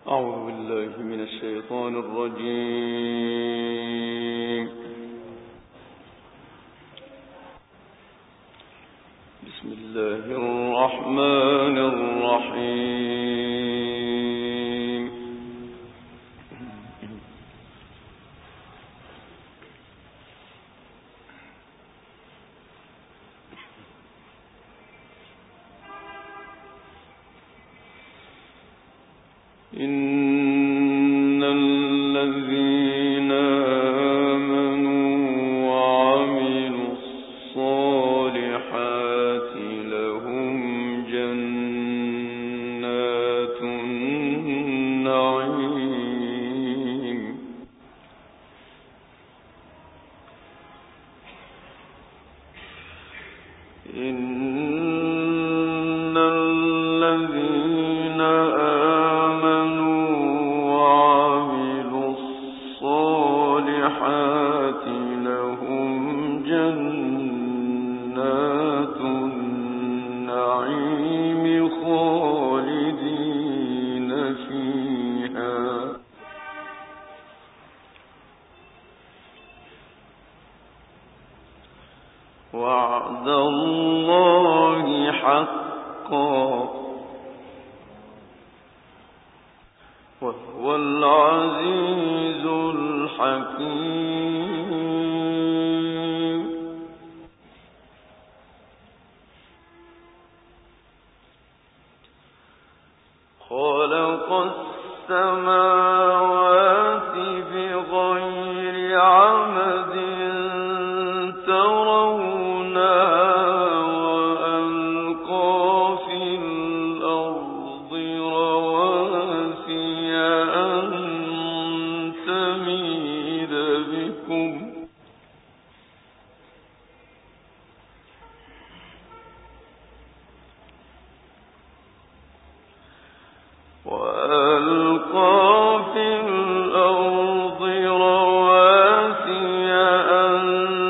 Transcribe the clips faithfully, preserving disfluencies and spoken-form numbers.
أعوذ بالله من الشيطان الرجيم. بسم الله الرحمن الرحيم. إن الذين آمنوا وعملوا الصالحات لهم جنات النعيم. إن الذين لهم جنات النعيم خالدين فيها وعد الله حقا وهو العزيز الحكيم. خلق السماوات بغير عمد ترونها وألقى في الأرض رواسي أن تميد بكم وألقى في الأرض رواسي أن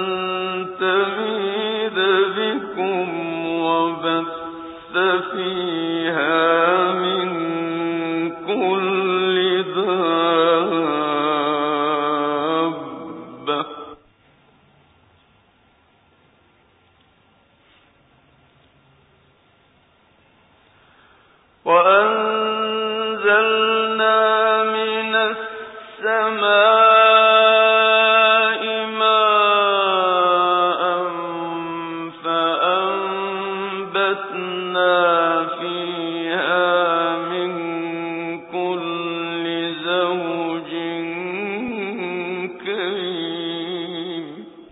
تميد بكم وبث فيها من كل دابة وأنزلنا من السماء ماء فأنبتنا فيها من كل زوج كريم.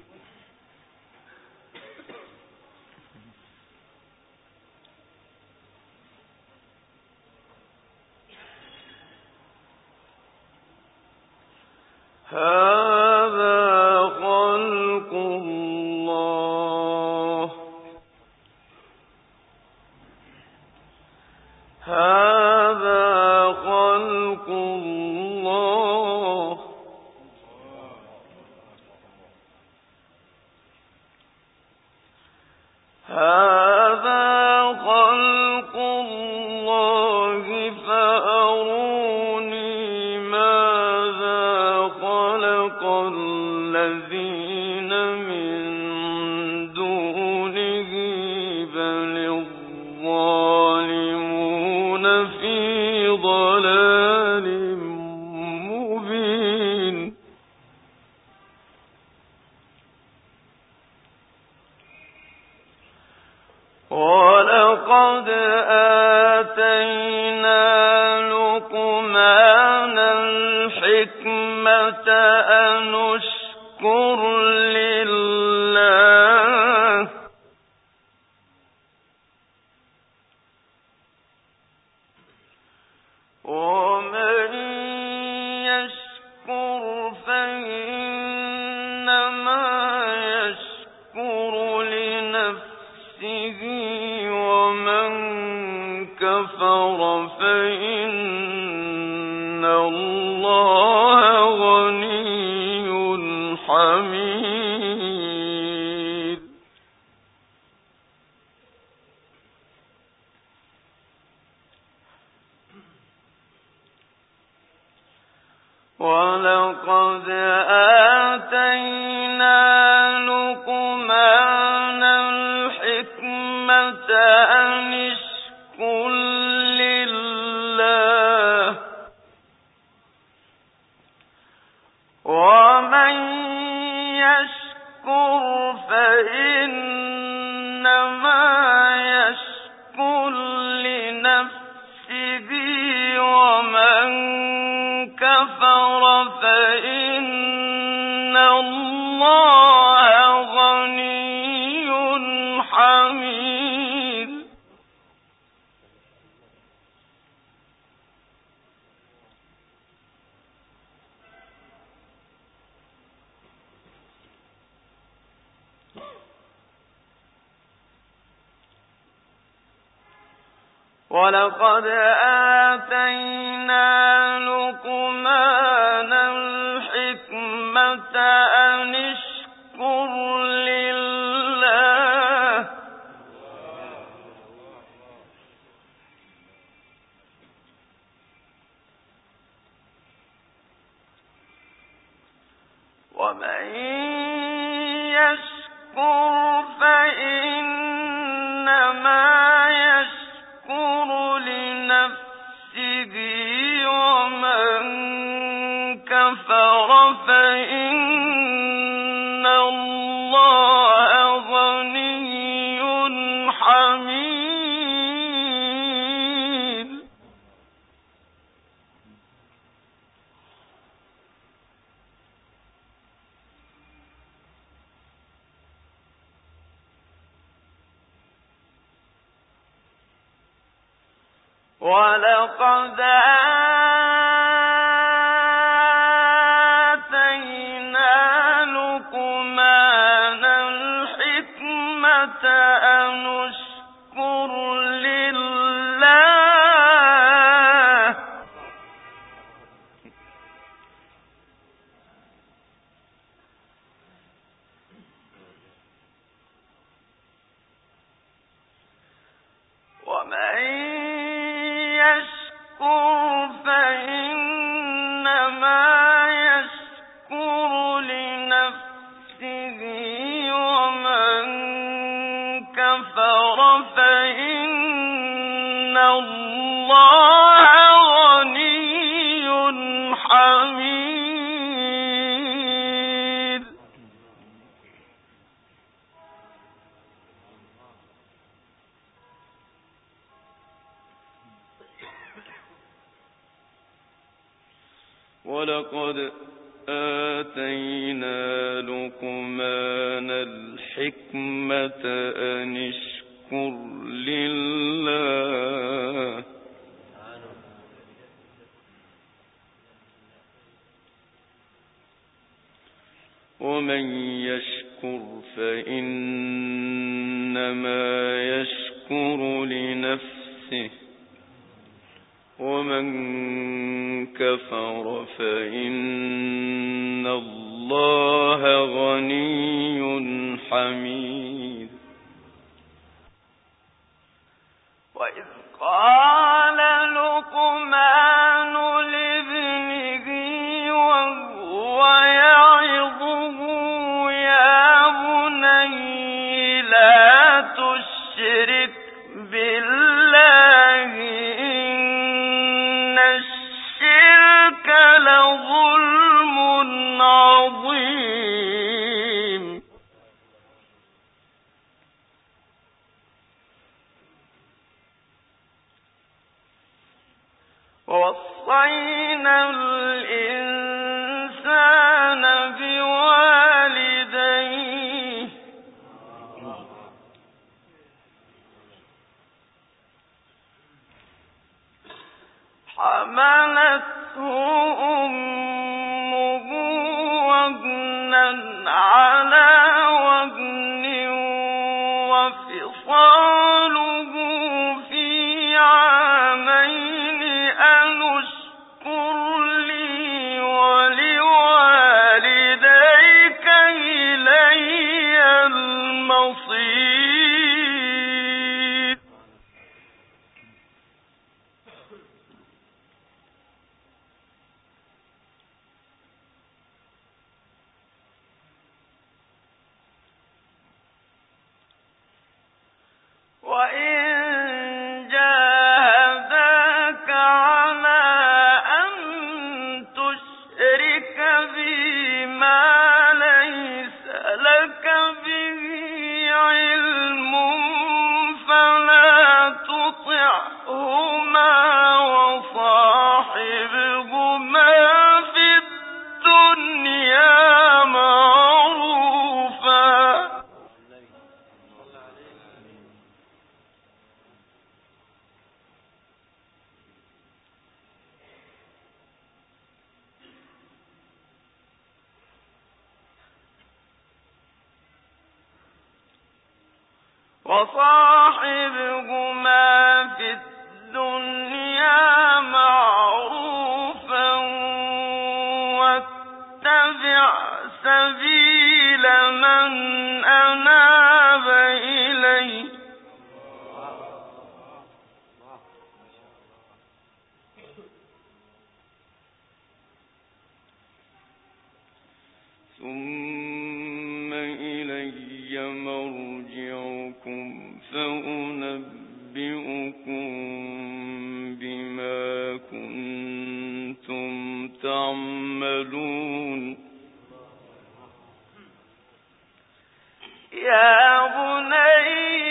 هذا خلق الله هذا خلق الله هذا خلق الله فأروني ماذا خلق الذين من دونه بل الظالمون في ضلال مبين. ولقد آتينا لقمان الحكمة أن اشكر لله ومن يشكر فإنما يشكر لنفسه ومن كفر فإن الله غني حميد. وَلَقَدْ آتَيْنَا لُقْمَانَ الْحِكْمَةَ أَنِ اشْكُرْ لِلَّهِ ۚ وَمَن يَشْكُرْ فَإِنَّمَا يَشْكُرُ لِنَفْسِهِ ۖ وَمَن كَفَرَ فَإِنَّ اللَّهَ غَنِيٌّ حَمِيدٌ. وَلَقَدْ آتَيْنَا لُقْمَانَ الْحِكْمَةَ أَنِ اشْكُرْ لِلَّهِ ۚ وَمَن يَشْكُرْ فَإِنَّمَا يَشْكُرُ لِنَفْسِهِ ۖ وَمَن كَفَرَ فَإِنَّ اللَّهَ غَنِيٌّ حَمِيدٌ. وَلَقَدْ آتَيْنَا لُقْمَانَ الْحِكْمَةَ أَنِ اشْكُرْ لِلَّهِ ۚ وَمَن يَشْكُرْ فَإِنَّمَا يَشْكُرُ لِنَفْسِهِ ۖ وَمَن كَفَرَ فَإِنَّ اللَّهَ غَنِيٌّ حَمِيدٌ. وَلَقَدْ آتَيْنَا لُقْمَانَ الْحِكْمَةَ أَنِ اشْكُرْ لِلَّهِ ۚ وَمَن يَشْكُرْ فَإِنَّمَا يَشْكُرُ لِنَفْسِهِ ۖ وَمَن كَفَرَ فَإِنَّ اللَّهَ غَنِيٌّ حَمِيدٌ. وَإِذْ قَالَ لُقْمَانُ لِابْنِهِ وَهُوَ يَعِظُهُ يَا بُنَيَّ لَا تُشْرِكْ بِاللَّهِ إِنَّ الشِّرْكَ لَظُلْمٌ عَظِيمٌ. وَوَصَّيْنَا الْإِنسَانَ بِوَالِدَيْهِ حَمَلَتْهُ أُمُّهُ وَهْنًا عَلَىٰ وَهْنٍ وَفِصَالُهُ فِي عَامَيْنِ أَنِ اشْكُرْ لِي وَلِوَالِدَيْكَ إِلَيَّ الْمَصِيرُ. وصاحبهما في الدنيا معروفا واتبع سبيل من أناب إلي ثم إلي مرجعكم فأنبئكم بما كنتم تعملون يا بني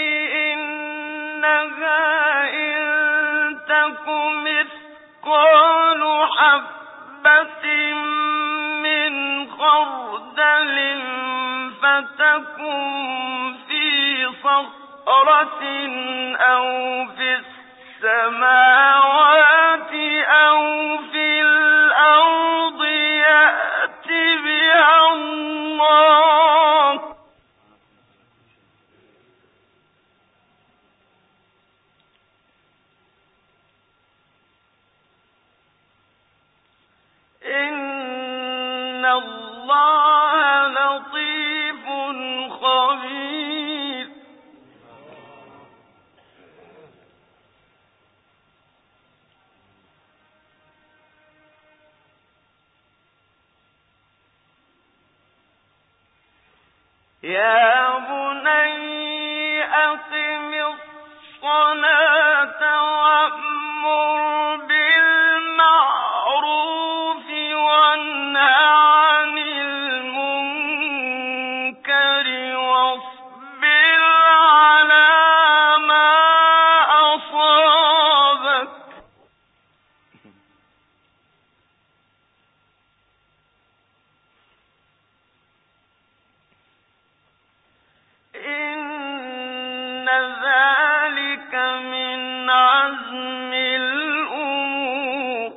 إنها إن تك مثقال حبة من خردل فتكن في صخرة أو في السماوات أو في الأرض يأت بها الله إن الله لطيف خبير يا بني أقم الصلاة وأمر بالمعروف وانه عن المنكر واصبر على ما أصابك إن ذلك من عزم الأمور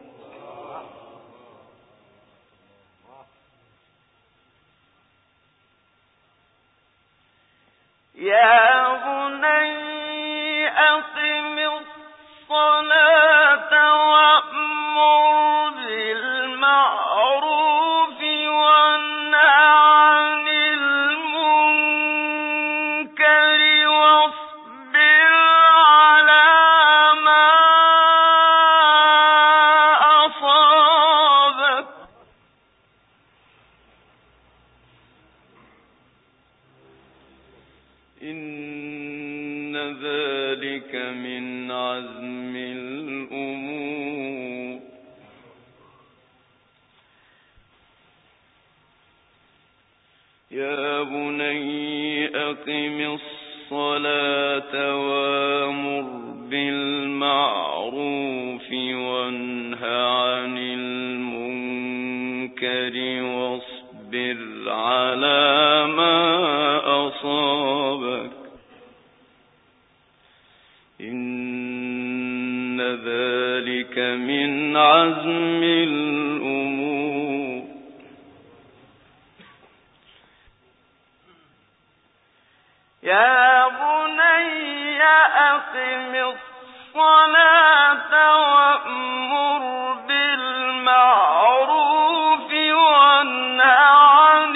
يا بني أقم الصلاة وأمر بالمعروف وانه عن المنكر واصبر على ما أصابك إن ذلك من عزم الأمور يا بني أقم الصلاة وأمر بالمعروف وانه عن المنكر واصبر على ما أصابك إن ذلك من عزم الأمور يا بني أقم الصلاة وأمر بالمعروف وانه عن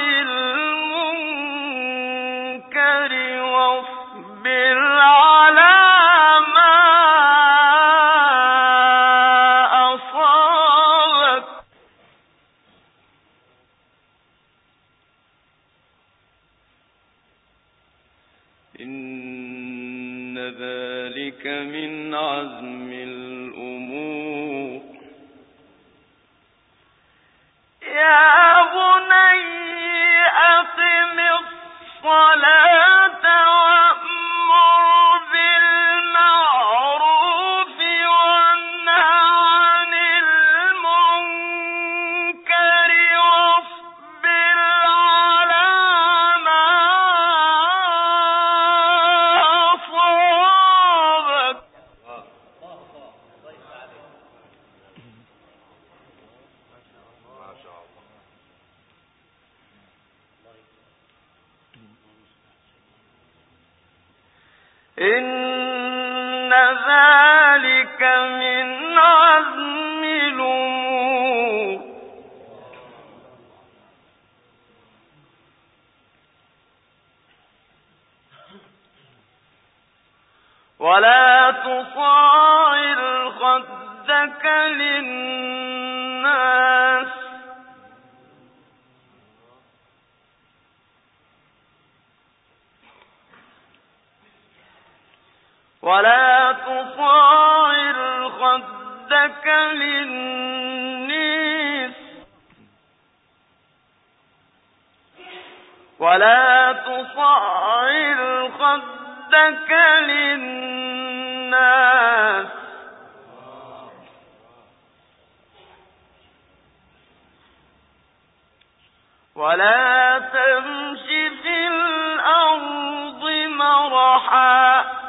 المنكر واصبر على ما أصابك إن ذلك من عزم الأمور. يا بني أقم الصلاة وأمر بالمعروف وانه عن المنكر واصبر على ما أصابك. إن ذلك من عزم الأمور. ولا تصاعر خدك للناس ولا تصاعر خدك للناس ولا تصاعر خدك للناس ولا تمش في الأرض مرحا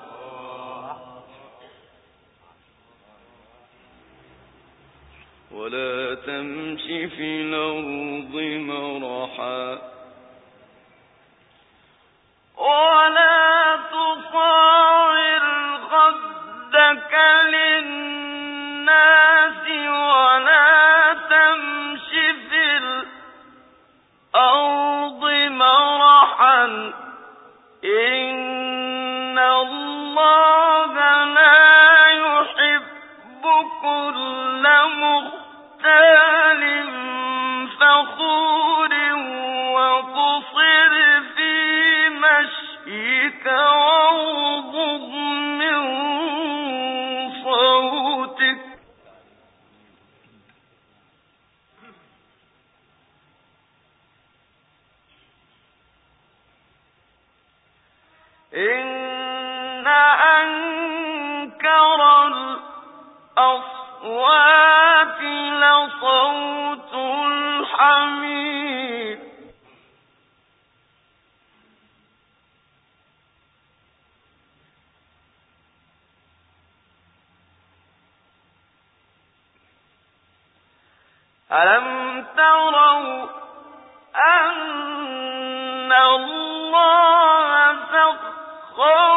ولا تمش في الأرض مرحا ولا تصاعر خدك للناس ولا تمش في الأرض مرحا إن الله لا يحب كل مختال فخور وقصر في مشيك واغضض من صوتك إن أنكر الأصوات لصوت الحمير. ألم تروا أن الله سخر